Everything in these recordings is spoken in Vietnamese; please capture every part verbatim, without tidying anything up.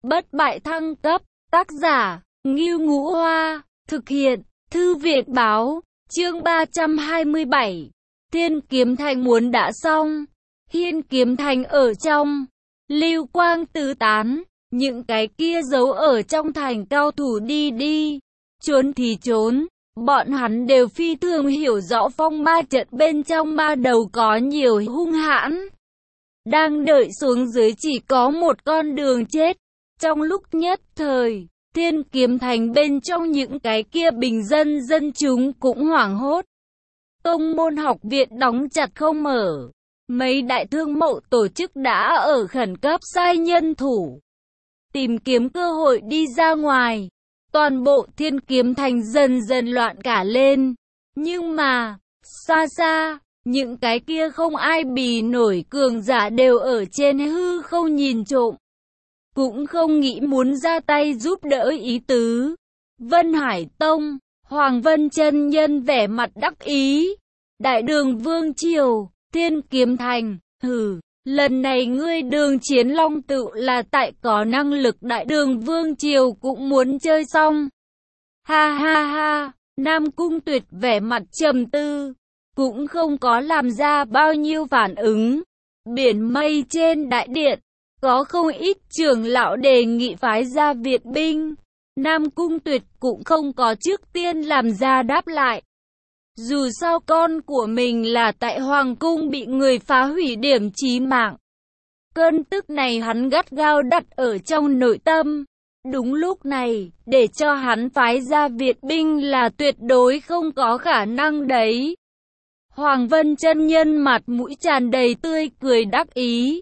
bất bại thăng cấp, tác giả, Ngưu Ngũ Hoa, thực hiện, Thư viện Báo, chương ba trăm hai mươi bảy, Thiên Kiếm Thành muốn đã xong, Hiên Kiếm Thành ở trong, lưu quang tứ tán, những cái kia giấu ở trong thành cao thủ đi đi, trốn thì trốn, bọn hắn đều phi thường hiểu rõ phong ma trận bên trong ma đầu có nhiều hung hãn. Đang đợi xuống dưới chỉ có một con đường chết. Trong lúc nhất thời, Thiên Kiếm Thành bên trong những cái kia bình dân dân chúng cũng hoảng hốt. Tông môn học viện đóng chặt không mở. Mấy đại thương mậu tổ chức đã ở khẩn cấp sai nhân thủ, tìm kiếm cơ hội đi ra ngoài. Toàn bộ Thiên Kiếm Thành dần dần loạn cả lên. Nhưng mà, xa xa, những cái kia không ai bì nổi cường giả đều ở trên hư không nhìn trộm, cũng không nghĩ muốn ra tay giúp đỡ ý tứ. Vân Hải Tông, Hoàng Vân chân nhân vẻ mặt đắc ý. Đại Đường Vương Triều, Thiên Kiếm Thành, hừ, lần này ngươi Đường Chiến Long tự là tại có năng lực, Đại Đường Vương Triều cũng muốn chơi xong. Ha ha ha, Nam Cung Tuyệt vẻ mặt trầm tư, cũng không có làm ra bao nhiêu phản ứng. Biển mây trên đại điện, có không ít trưởng lão đề nghị phái ra viện binh. Nam Cung Tuyệt cũng không có trước tiên làm ra đáp lại. Dù sao con của mình là tại Hoàng Cung bị người phá hủy điểm chí mạng. Cơn tức này hắn gắt gao đặt ở trong nội tâm. Đúng lúc này, để cho hắn phái ra viện binh là tuyệt đối không có khả năng đấy. Hoàng Vân chân nhân mặt mũi tràn đầy tươi cười đắc ý,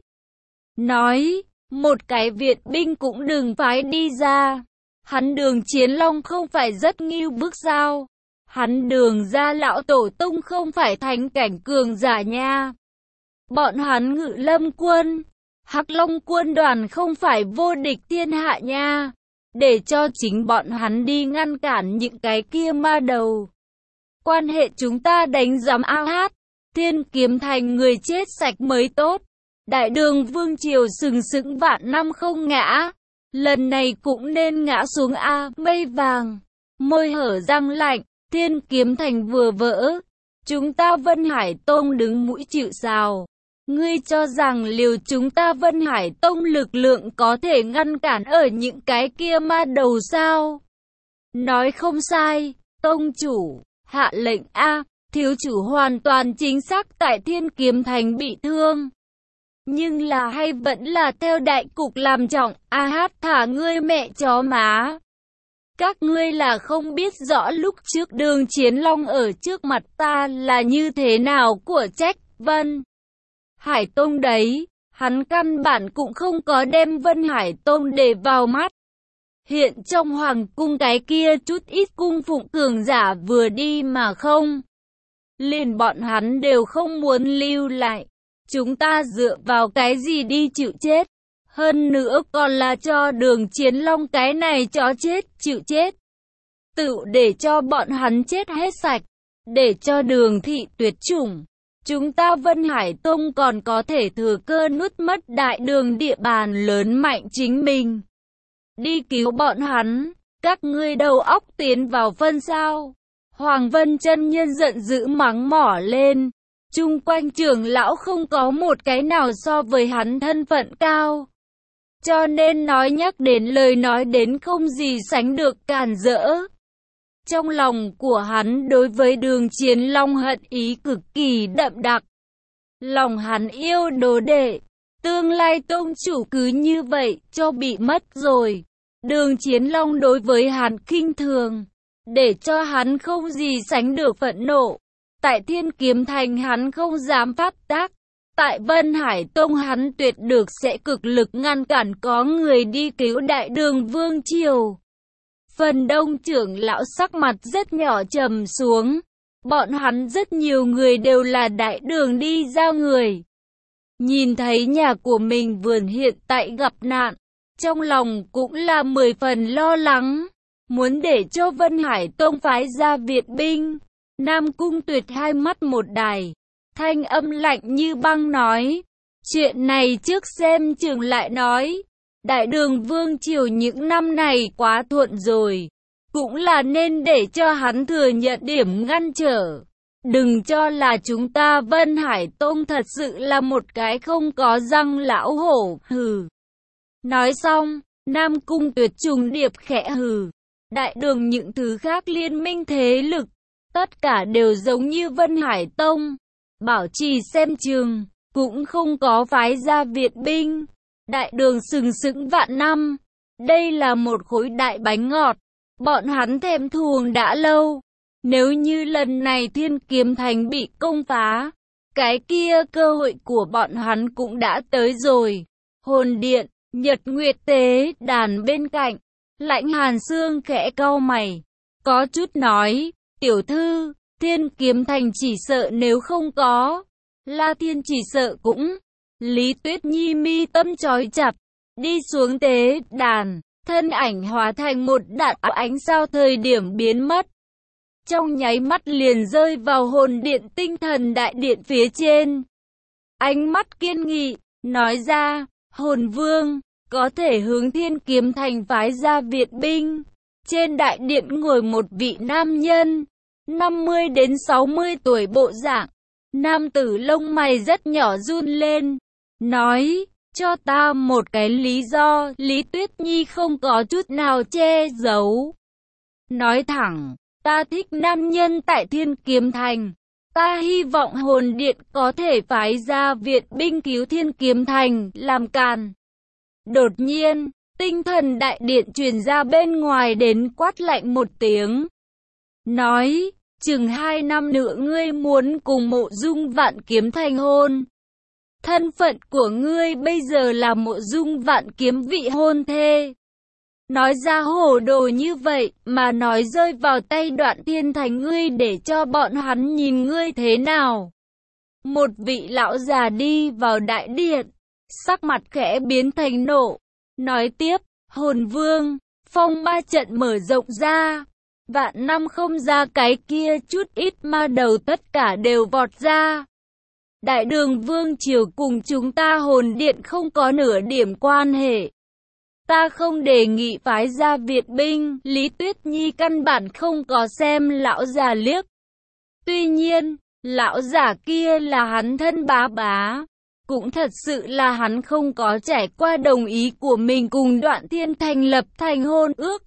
nói, một cái viện binh cũng đừng phái đi ra. Hắn Đường Chiến Long không phải rất ngưu bức sao? Hắn Đường gia lão tổ tông không phải thánh cảnh cường giả nha. Bọn hắn Ngự Lâm quân, Hắc Long quân đoàn không phải vô địch thiên hạ nha. Để cho chính bọn hắn đi ngăn cản những cái kia ma đầu. Quan hệ chúng ta đánh giám a hát, Thiên Kiếm Thành người chết sạch mới tốt. Đại Đường Vương Triều sừng sững vạn năm không ngã, lần này cũng nên ngã xuống a. Mây vàng, môi hở răng lạnh, Thiên Kiếm Thành vừa vỡ, chúng ta Vân Hải Tông đứng mũi chịu sào. Ngươi cho rằng liều chúng ta Vân Hải Tông lực lượng có thể ngăn cản ở những cái kia ma đầu sao? Nói không sai, tông chủ, hạ lệnh a. Thiếu chủ hoàn toàn chính xác tại Thiên Kiếm Thành bị thương. Nhưng là hay vẫn là theo đại cục làm trọng, a hát thả ngươi mẹ chó má. Các ngươi là không biết rõ lúc trước Đường Chiến Long ở trước mặt ta là như thế nào của trách Vân Hải Tông đấy, hắn căn bản cũng không có đem Vân Hải Tông để vào mắt. Hiện trong hoàng cung cái kia chút ít cung phụng cường giả vừa đi mà không, liền bọn hắn đều không muốn lưu lại. Chúng ta dựa vào cái gì đi chịu chết? Hơn nữa còn là cho Đường Chiến Long cái này chó chết chịu chết. Tự để cho bọn hắn chết hết sạch, để cho Đường thị tuyệt chủng. Chúng ta Vân Hải Tông còn có thể thừa cơ nuốt mất Đại Đường địa bàn lớn mạnh chính mình. Đi cứu bọn hắn, các ngươi đầu óc tiến vào phân sao? Hoàng Vân chân nhân giận dữ mắng mỏ lên. Chung quanh trưởng lão không có một cái nào so với hắn thân phận cao. Cho nên nói nhắc đến lời nói đến không gì sánh được càn rỡ. Trong lòng của hắn đối với Đường Chiến Long hận ý cực kỳ đậm đặc. Lòng hắn yêu đồ đệ, tương lai tông chủ cứ như vậy cho bị mất rồi. Đường Chiến Long đối với hắn khinh thường, để cho hắn không gì sánh được phẫn nộ. Tại Thiên Kiếm Thành hắn không dám phát tác. Tại Vân Hải Tông hắn tuyệt được sẽ cực lực ngăn cản có người đi cứu Đại Đường Vương Triều. Phần đông trưởng lão sắc mặt rất nhỏ trầm xuống. Bọn hắn rất nhiều người đều là Đại Đường đi ra người. Nhìn thấy nhà của mình vườn hiện tại gặp nạn, trong lòng cũng là mười phần lo lắng. Muốn để cho Vân Hải Tông phái ra viện binh. Nam Cung Tuyệt hai mắt một đài, thanh âm lạnh như băng nói, chuyện này trước xem chừng lại nói. Đại Đường Vương Triều những năm này quá thuận rồi, cũng là nên để cho hắn thừa nhận điểm ngăn trở. Đừng cho là chúng ta Vân Hải Tông thật sự là một cái không có răng lão hổ, hừ. Nói xong, Nam Cung Tuyệt trùng điệp khẽ hừ. Đại Đường những thứ khác liên minh thế lực, tất cả đều giống như Vân Hải Tông. Bảo trì xem chừng, cũng không có phái ra viện binh. Đại Đường sừng sững vạn năm. Đây là một khối đại bánh ngọt. Bọn hắn thèm thuồng đã lâu. Nếu như lần này Thiên Kiếm Thành bị công phá, cái kia cơ hội của bọn hắn cũng đã tới rồi. Hồn Điện, Nhật Nguyệt Tế đàn bên cạnh, Lãnh Hàn Sương khẽ cau mày, có chút nói, tiểu thư, Thiên Kiếm Thành chỉ sợ nếu không có, La Thiên chỉ sợ cũng. Lý Tuyết Nhi mi tâm chói chặt, đi xuống tế đàn, thân ảnh hóa thành một đạo ánh sao thời điểm biến mất. Trong nháy mắt liền rơi vào hồn điện tinh thần đại điện phía trên. Ánh mắt kiên nghị, nói ra, hồn vương, có thể hướng Thiên Kiếm Thành phái ra viện binh. Trên đại điện ngồi một vị nam nhân, năm mươi đến sáu mươi tuổi bộ dạng. Nam tử lông mày rất nhỏ run lên, nói, cho ta một cái lý do. Lý Tuyết Nhi không có chút nào che giấu. Nói thẳng, ta thích nam nhân tại Thiên Kiếm Thành. Ta hy vọng hồn điện có thể phái ra viện binh cứu Thiên Kiếm Thành, làm càn. Đột nhiên, tinh thần đại điện truyền ra bên ngoài đến quát lạnh một tiếng. Nói, chừng hai năm nữa ngươi muốn cùng Mộ Dung Vạn Kiếm thành hôn. Thân phận của ngươi bây giờ là Mộ Dung Vạn Kiếm vị hôn thê. Nói ra hồ đồ như vậy, mà nói rơi vào tay Đoạn Thiên Thành ngươi để cho bọn hắn nhìn ngươi thế nào. Một vị lão già đi vào đại điện, sắc mặt khẽ biến thành nộ, nói tiếp, hồn vương, phong ma trận mở rộng ra. Vạn năm không ra cái kia chút ít ma đầu tất cả đều vọt ra. Đại Đường Vương Triều cùng chúng ta hồn điện không có nửa điểm quan hệ. Ta không đề nghị phái ra viện binh. Lý Tuyết Nhi căn bản không có xem lão già liếc. Tuy nhiên, lão già kia là hắn thân bá bá. Cũng thật sự là hắn không có trải qua đồng ý của mình cùng Đoạn Thiên thành lập thành hôn ước.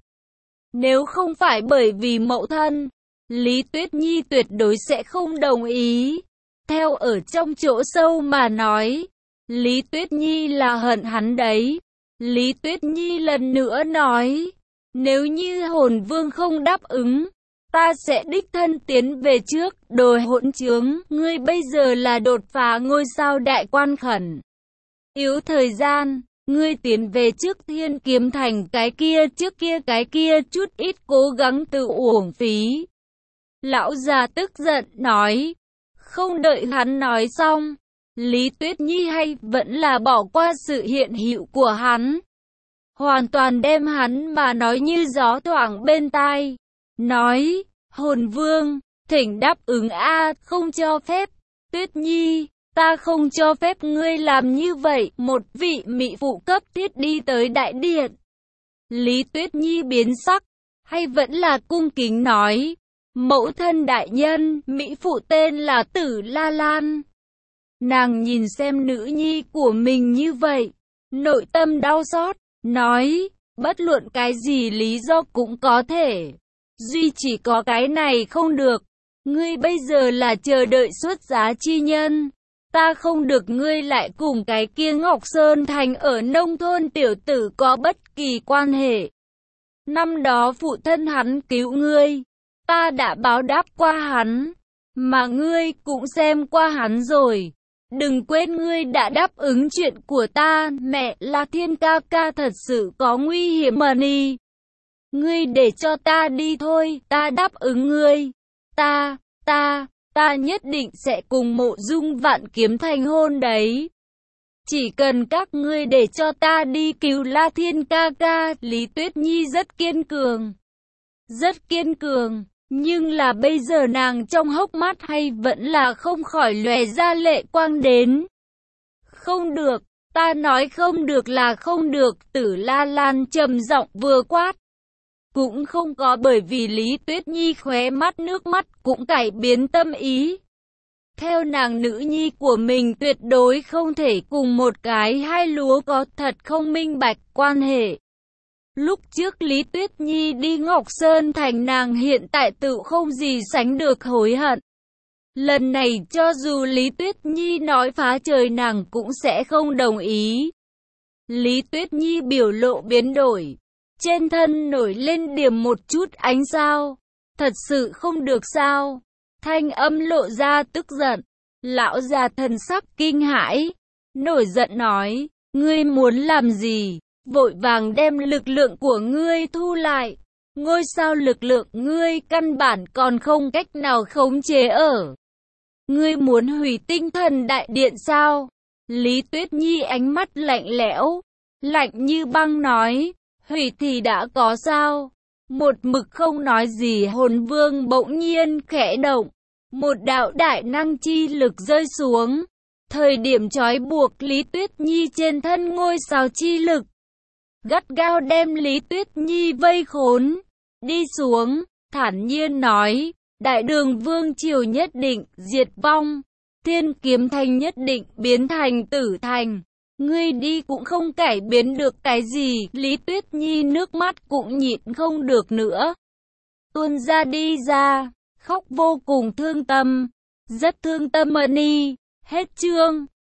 Nếu không phải bởi vì mẫu thân, Lý Tuyết Nhi tuyệt đối sẽ không đồng ý. Theo ở trong chỗ sâu mà nói, Lý Tuyết Nhi là hận hắn đấy. Lý Tuyết Nhi lần nữa nói, nếu như hồn vương không đáp ứng, ta sẽ đích thân tiến về trước. Đồ hỗn trướng, ngươi bây giờ là đột phá ngôi sao đại quan khẩn. Yếu thời gian, ngươi tiến về trước Thiên Kiếm Thành, cái kia trước kia cái kia chút ít cố gắng tự uổng phí. Lão già tức giận nói, không đợi hắn nói xong, Lý Tuyết Nhi hay vẫn là bỏ qua sự hiện hữu của hắn. Hoàn toàn đem hắn mà nói như gió thoảng bên tai. Nói, hồn vương, thỉnh đáp ứng a, không cho phép. Tuyết Nhi, ta không cho phép ngươi làm như vậy. Một vị mỹ phụ cấp thiết đi tới đại điện. Lý Tuyết Nhi biến sắc, hay vẫn là cung kính nói, mẫu thân đại nhân, mỹ phụ tên là Tử La Lan. Nàng nhìn xem nữ nhi của mình như vậy, nội tâm đau xót, nói, bất luận cái gì lý do cũng có thể, duy chỉ có cái này không được. Ngươi bây giờ là chờ đợi xuất giá chi nhân, ta không được ngươi lại cùng cái kia Ngọc Sơn Thành ở nông thôn tiểu tử có bất kỳ quan hệ. Năm đó phụ thân hắn cứu ngươi, ta đã báo đáp qua hắn, mà ngươi cũng xem qua hắn rồi. Đừng quên ngươi đã đáp ứng chuyện của ta. Mẹ, La Thiên ca ca thật sự có nguy hiểm mà đi. Ngươi để cho ta đi thôi, ta đáp ứng ngươi. Ta, ta, ta nhất định sẽ cùng Mộ Dung Vạn Kiếm thành hôn đấy. Chỉ cần các ngươi để cho ta đi cứu La Thiên ca ca. Lý Tuyết Nhi rất kiên cường. Rất kiên cường. Nhưng là bây giờ nàng trong hốc mắt hay vẫn là không khỏi lòe ra lệ quang đến. Không được, Ta nói không được là không được, Tử La Lan trầm giọng vừa quát. Cũng không có bởi vì Lý Tuyết Nhi khóe mắt nước mắt cũng cải biến tâm ý. Theo nàng, nữ nhi của mình tuyệt đối không thể cùng một cái hai lúa có thật không minh bạch quan hệ. Lúc trước Lý Tuyết Nhi đi Ngọc Sơn Thành, nàng hiện tại tự không gì sánh được hối hận. Lần này cho dù Lý Tuyết Nhi nói phá trời nàng cũng sẽ không đồng ý. Lý Tuyết Nhi biểu lộ biến đổi. Trên thân nổi lên điểm một chút ánh sao. Thật sự không được sao? Thanh âm lộ ra tức giận. Lão già thần sắc kinh hãi. Nổi giận nói. Ngươi muốn làm gì? Vội vàng đem lực lượng của ngươi thu lại. Ngôi sao lực lượng ngươi căn bản còn không cách nào khống chế ở. Ngươi muốn hủy tinh thần đại điện sao? Lý Tuyết Nhi ánh mắt lạnh lẽo, lạnh như băng nói. Hủy thì đã có sao? Một mực không nói gì hồn vương bỗng nhiên khẽ động. Một đạo đại năng chi lực rơi xuống. Thời điểm trói buộc Lý Tuyết Nhi trên thân ngôi sao chi lực. Gắt gao đem Lý Tuyết Nhi vây khốn. Đi xuống, thản nhiên nói. Đại đường vương triều nhất định diệt vong. Thiên kiếm thành nhất định biến thành tử thành. Ngươi đi cũng không cải biến được cái gì. Lý Tuyết Nhi nước mắt cũng nhịn không được nữa. Tuôn ra đi ra. Khóc vô cùng thương tâm. Rất thương tâm ân y. Hết chương.